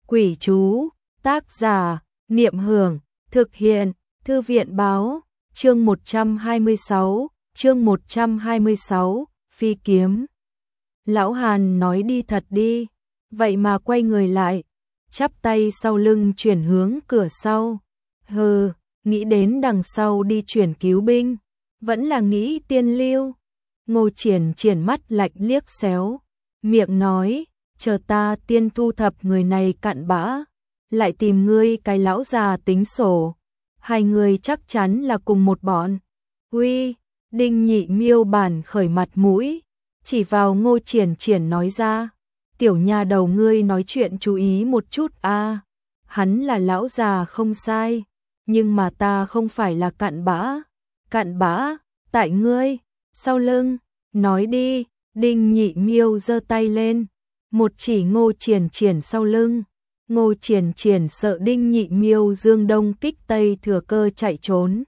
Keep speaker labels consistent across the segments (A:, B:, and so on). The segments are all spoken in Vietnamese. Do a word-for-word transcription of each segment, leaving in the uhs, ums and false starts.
A: Quỷ chú, tác giả, Niệm Hưởng, thực hiện, Thư viện báo, chương một trăm hai mươi sáu, chương một trăm hai mươi sáu, phi kiếm. Lão Hàn nói đi thật đi, vậy mà quay người lại, chắp tay sau lưng chuyển hướng cửa sau. Hừ, nghĩ đến đằng sau đi chuyển cứu binh, vẫn là nghĩ tiên lưu. Ngô Triển triển mắt lạnh liếc xéo, miệng nói, chờ ta tiên thu thập người này cặn bã, lại tìm ngươi cái lão già tính sổ. Hai người chắc chắn là cùng một bọn. Uy, Đinh Nhị Miêu bản khởi mặt mũi, chỉ vào Ngô Triển triển nói ra, tiểu nha đầu ngươi nói chuyện chú ý một chút a. À. Hắn là lão già không sai, nhưng mà ta không phải là cặn bã. Cặn bã, tại ngươi, sau lưng, nói đi. Đinh Nhị Miêu giơ tay lên, một chỉ Ngô Triển triển sau lưng. Ngô Triển triển sợ Đinh Nhị Miêu dương đông kích tây thừa cơ chạy trốn.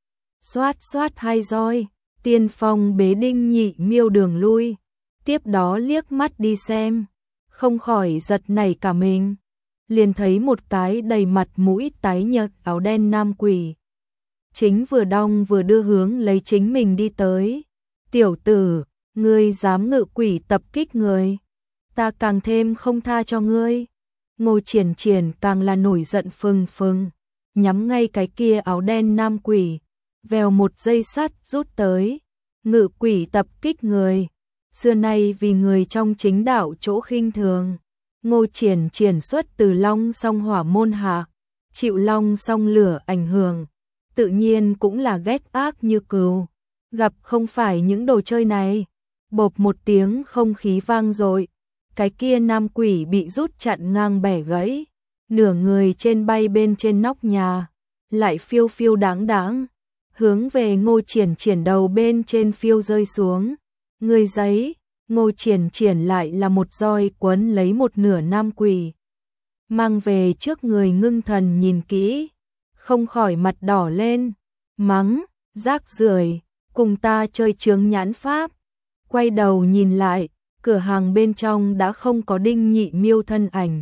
A: Xoát xoát hai roi, tiên phong bế Đinh Nhị Miêu đường lui, tiếp đó liếc mắt đi xem, không khỏi giật nảy cả mình, liền thấy một cái đầy mặt mũi tái nhợt áo đen nam quỷ. Chính vừa đong vừa đưa hướng lấy chính mình đi tới. Tiểu tử, ngươi dám ngự quỷ tập kích người, ta càng thêm không tha cho ngươi. Ngô Triển triển càng là nổi giận phừng phừng, nhắm ngay cái kia áo đen nam quỷ, vèo một dây sắt rút tới. Ngự quỷ tập kích người, xưa nay vì người trong chính đạo chỗ khinh thường. Ngô Triển triển xuất từ Long Song Hỏa môn hạ, chịu Long Song lửa ảnh hưởng, tự nhiên cũng là ghét ác như cừu. Gặp không phải những đồ chơi này, bộp một tiếng không khí vang dội, cái kia nam quỷ bị rút chặn ngang bẻ gãy, nửa người trên bay bên trên nóc nhà, lại phiêu phiêu đáng đáng, hướng về Ngô Triển triển đầu bên trên phiêu rơi xuống. Người giấy, Ngô Triển triển lại là một roi quấn lấy một nửa nam quỷ, mang về trước người ngưng thần nhìn kỹ, không khỏi mặt đỏ lên, mắng, rác rưởi, cùng ta chơi chướng nhãn pháp. Quay đầu nhìn lại, cửa hàng bên trong đã không có Đinh Nhị Miêu thân ảnh.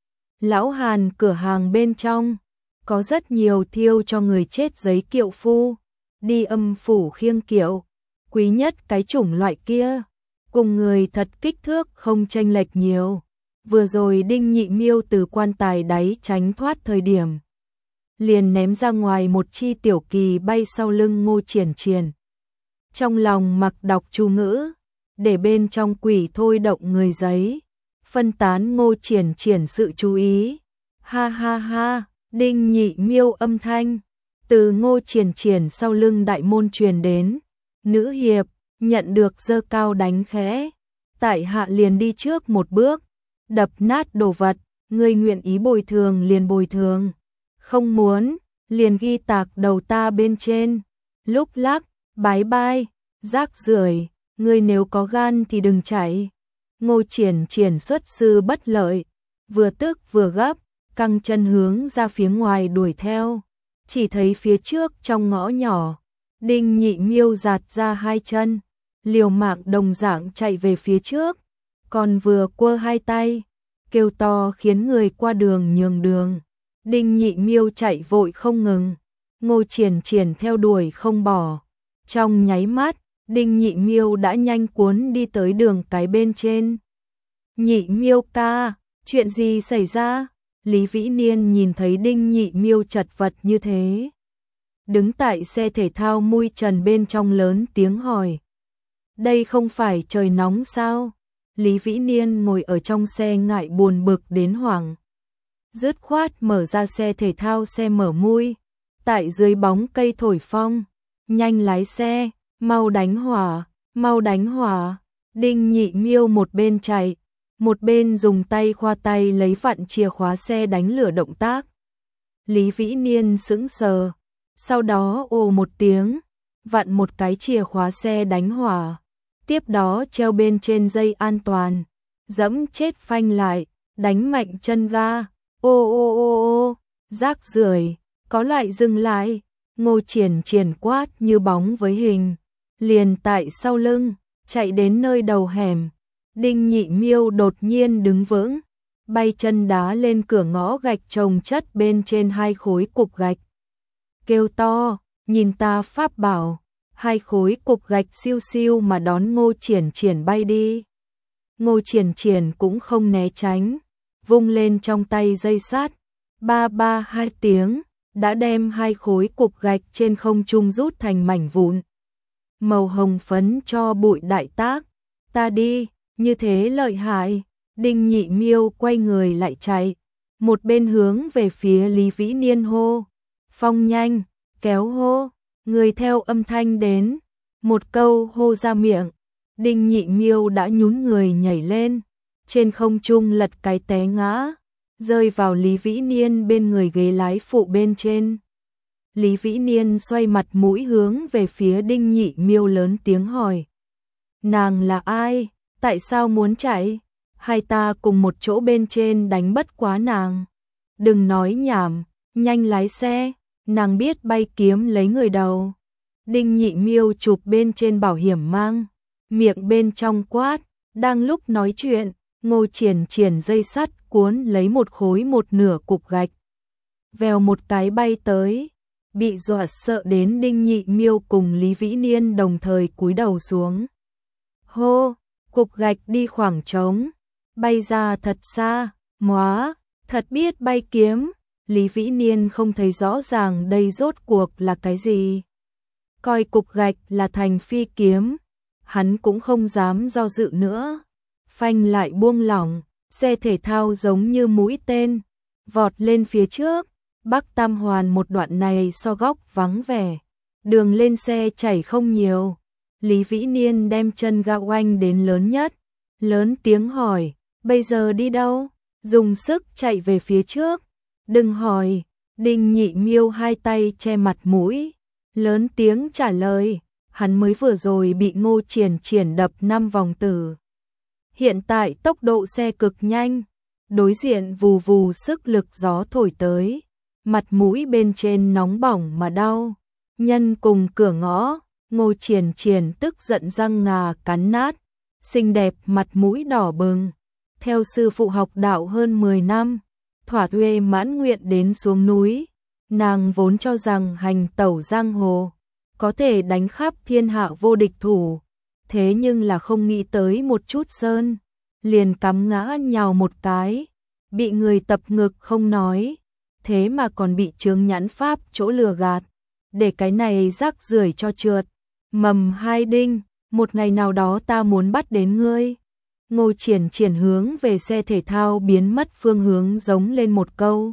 A: Lão Hàn cửa hàng bên trong, có rất nhiều thiêu cho người chết giấy kiệu phu, đi âm phủ khiêng kiệu, quý nhất cái chủng loại kia, cùng người thật kích thước không chênh lệch nhiều. Vừa rồi Đinh Nhị Miêu từ quan tài đáy tránh thoát thời điểm, liền ném ra ngoài một chi tiểu kỳ bay sau lưng Ngô Triển triển. Trong lòng mặc đọc chú ngữ, để bên trong quỷ thôi động người giấy, phân tán Ngô Triển triển sự chú ý. Ha ha ha, Đinh Nhị Miêu âm thanh từ Ngô Triển triển sau lưng đại môn truyền đến. Nữ hiệp, nhận được giơ cao đánh khẽ, tại hạ liền đi trước một bước, đập nát đồ vật, ngươi nguyện ý bồi thường liền bồi thường, không muốn, liền ghi tạc đầu ta bên trên. Lúc lắc, bái bai, rác rưởi, ngươi nếu có gan thì đừng chạy. Ngô Triển triển xuất sư bất lợi, vừa tức vừa gấp, căng chân hướng ra phía ngoài đuổi theo. Chỉ thấy phía trước trong ngõ nhỏ, Đinh Nhị Miêu giạt ra hai chân, liều mạng đồng dạng chạy về phía trước, còn vừa quơ hai tay, kêu to khiến người qua đường nhường đường. Đinh Nhị Miêu chạy vội không ngừng, Ngô Triển triển theo đuổi không bỏ. Trong nháy mắt, Đinh Nhị Miêu đã nhanh cuốn đi tới đường cái bên trên. Nhị Miêu ca, chuyện gì xảy ra? Lý Vĩ Niên nhìn thấy Đinh Nhị Miêu chật vật như thế, đứng tại xe thể thao mui trần bên trong lớn tiếng hỏi. Đây không phải trời nóng sao? Lý Vĩ Niên ngồi ở trong xe ngại buồn bực đến hoảng, dứt khoát mở ra xe thể thao xe mở mui, tại dưới bóng cây thổi phong, nhanh lái xe, mau đánh hỏa, mau đánh hỏa. Đinh Nhị Miêu một bên chạy, một bên dùng tay khoa tay lấy vặn chìa khóa xe đánh lửa động tác. Lý Vĩ Niên sững sờ, sau đó ồ một tiếng, vặn một cái chìa khóa xe đánh hỏa, tiếp đó treo bên trên dây an toàn, dẫm chết phanh lại, đánh mạnh chân ga. Ô ô ô ô, rác rưởi, có lại dừng lại. Ngô Triển triển quát như bóng với hình, liền tại sau lưng, chạy đến nơi đầu hẻm. Đinh Nhị Miêu đột nhiên đứng vững, bay chân đá lên cửa ngõ gạch chồng chất bên trên hai khối cục gạch. Kêu to, nhìn ta pháp bảo, hai khối cục gạch siêu siêu mà đón Ngô Triển Triển bay đi. Ngô Triển Triển cũng không né tránh, vung lên trong tay dây sắt, ba ba hai tiếng, đã đem hai khối cục gạch trên không trung rút thành mảnh vụn. Màu hồng phấn cho bụi đại tác, ta đi, như thế lợi hại. Đinh Nhị Miêu quay người lại chạy, một bên hướng về phía Lý Vĩ Niên hô, phong nhanh, kéo hô, người theo âm thanh đến, một câu hô ra miệng, Đinh Nhị Miêu đã nhún người nhảy lên, trên không trung lật cái té ngã, rơi vào Lý Vĩ Niên bên người ghế lái phụ bên trên. Lý Vĩ Niên xoay mặt mũi hướng về phía Đinh Nhị Miêu lớn tiếng hỏi, nàng là ai, tại sao muốn chạy? Hai ta cùng một chỗ bên trên đánh bất quá nàng. Đừng nói nhảm, nhanh lái xe, nàng biết bay kiếm lấy người đầu. Đinh Nhị Miêu chụp bên trên bảo hiểm mang, miệng bên trong quát, đang lúc nói chuyện, Ngô Triển Triển dây sắt cuốn lấy một khối một nửa cục gạch. Vèo một cái bay tới, bị dọa sợ đến Đinh Nhị Miêu cùng Lý Vĩ Niên đồng thời cúi đầu xuống. Hô, cục gạch đi khoảng trống, bay ra thật xa, móa, thật biết bay kiếm. Lý Vĩ Niên không thấy rõ ràng đây rốt cuộc là cái gì. Coi cục gạch là thành phi kiếm, hắn cũng không dám do dự nữa. Phanh lại buông lỏng, xe thể thao giống như mũi tên, vọt lên phía trước. Bắc Tam Hoàn một đoạn này so góc vắng vẻ, đường lên xe chảy không nhiều. Lý Vĩ Niên đem chân ga oanh đến lớn nhất, lớn tiếng hỏi, bây giờ đi đâu? Dùng sức chạy về phía trước. Đừng hỏi. Đinh Nhị Miêu hai tay che mặt mũi, lớn tiếng trả lời, hắn mới vừa rồi bị Ngô Triển Triển đập năm vòng tử. Hiện tại tốc độ xe cực nhanh, đối diện vù vù sức lực gió thổi tới, mặt mũi bên trên nóng bỏng mà đau. Nhân cùng cửa ngõ, Ngô Triển Triển tức giận răng ngà cắn nát, xinh đẹp mặt mũi đỏ bừng. Theo sư phụ học đạo hơn mười năm, thỏa thuê mãn nguyện đến xuống núi, nàng vốn cho rằng hành tẩu giang hồ, có thể đánh khắp thiên hạ vô địch thủ, thế nhưng là không nghĩ tới một chút sơn, liền cắm ngã nhào một cái, bị người tập ngực không nói, thế mà còn bị chướng nhãn pháp chỗ lừa gạt, để cái này rác rưởi cho trượt. Mầm hai đinh, một ngày nào đó ta muốn bắt đến ngươi. Ngô Triển Triển hướng về xe thể thao biến mất phương hướng giống lên một câu.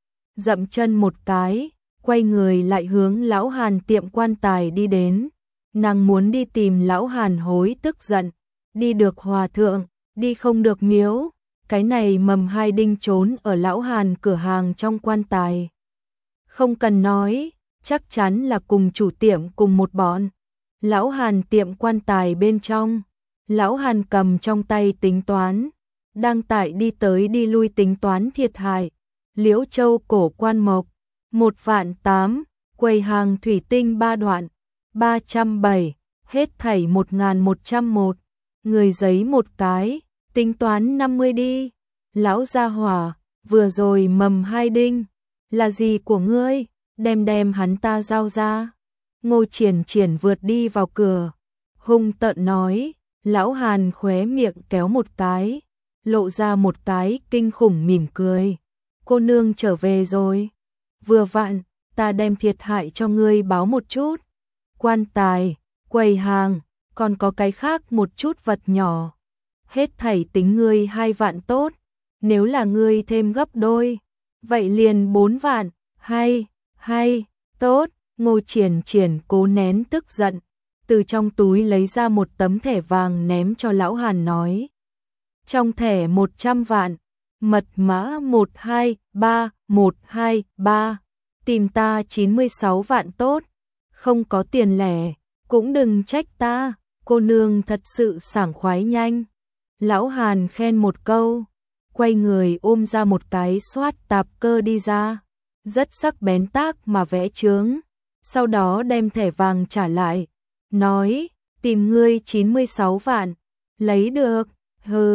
A: Dậm chân một cái, quay người lại hướng Lão Hàn tiệm quan tài đi đến. Nàng muốn đi tìm Lão Hàn hối tức giận, đi được hòa thượng, đi không được miếu. Cái này mầm hai đinh trốn ở Lão Hàn cửa hàng trong quan tài. Không cần nói, chắc chắn là cùng chủ tiệm cùng một bọn. Lão Hàn tiệm quan tài bên trong, Lão Hàn cầm trong tay tính toán, đang tại đi tới đi lui tính toán thiệt hại. Liễu Châu cổ quan mộc, một vạn tám, quầy hàng thủy tinh ba đoạn, ba trăm bảy, hết thảy một nghìn một trăm một, người giấy một cái, tính toán năm mươi đi. Lão gia hỏa, vừa rồi mầm hai đinh, là gì của ngươi, đem đem hắn ta giao ra. Ngô Triển Triển vượt đi vào cửa, hung tợn nói. Lão Hàn khóe miệng kéo một cái, lộ ra một cái kinh khủng mỉm cười. Cô nương trở về rồi. Vừa vặn, ta đem thiệt hại cho ngươi báo một chút. Quan tài, quầy hàng, còn có cái khác một chút vật nhỏ. Hết thảy tính ngươi hai vạn tốt. Nếu là ngươi thêm gấp đôi, vậy liền bốn vạn. Hay, hay, tốt. Ngô Triển Triển cố nén tức giận, từ trong túi lấy ra một tấm thẻ vàng ném cho Lão Hàn nói. Trong thẻ một trăm vạn, mật mã một hai ba một hai ba, tìm ta chín mươi sáu vạn tốt, không có tiền lẻ, cũng đừng trách ta, cô nương thật sự sảng khoái nhanh. Lão Hàn khen một câu, quay người ôm ra một cái xoát tạp cơ đi ra, rất sắc bén tác mà vẽ chướng, sau đó đem thẻ vàng trả lại. Nói, tìm ngươi chín mươi sáu vạn, lấy được, hừ,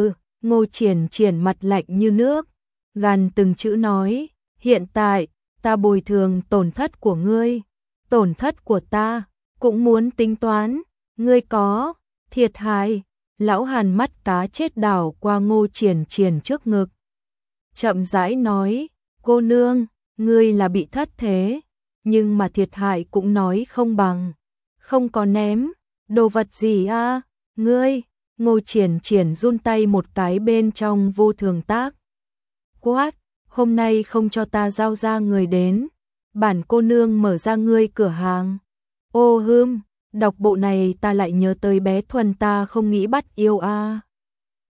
A: Ngô Triển Triển mặt lạnh như nước, gằn từng chữ nói, hiện tại, ta bồi thường tổn thất của ngươi, tổn thất của ta, cũng muốn tính toán, ngươi có thiệt hại. Lão Hàn mắt cá chết đảo qua Ngô Triển Triển trước ngực. Chậm rãi nói, cô nương, ngươi là bị thất thế, nhưng mà thiệt hại cũng nói không bằng, không có ném, đồ vật gì a ngươi, Ngô Triển Triển run tay một cái bên trong vô thường tác. Quát, hôm nay không cho ta giao ra người đến, bản cô nương mở ra ngươi cửa hàng. Ô hưm, đọc bộ này ta lại nhớ tới bé Thuần ta không nghĩ bắt yêu a.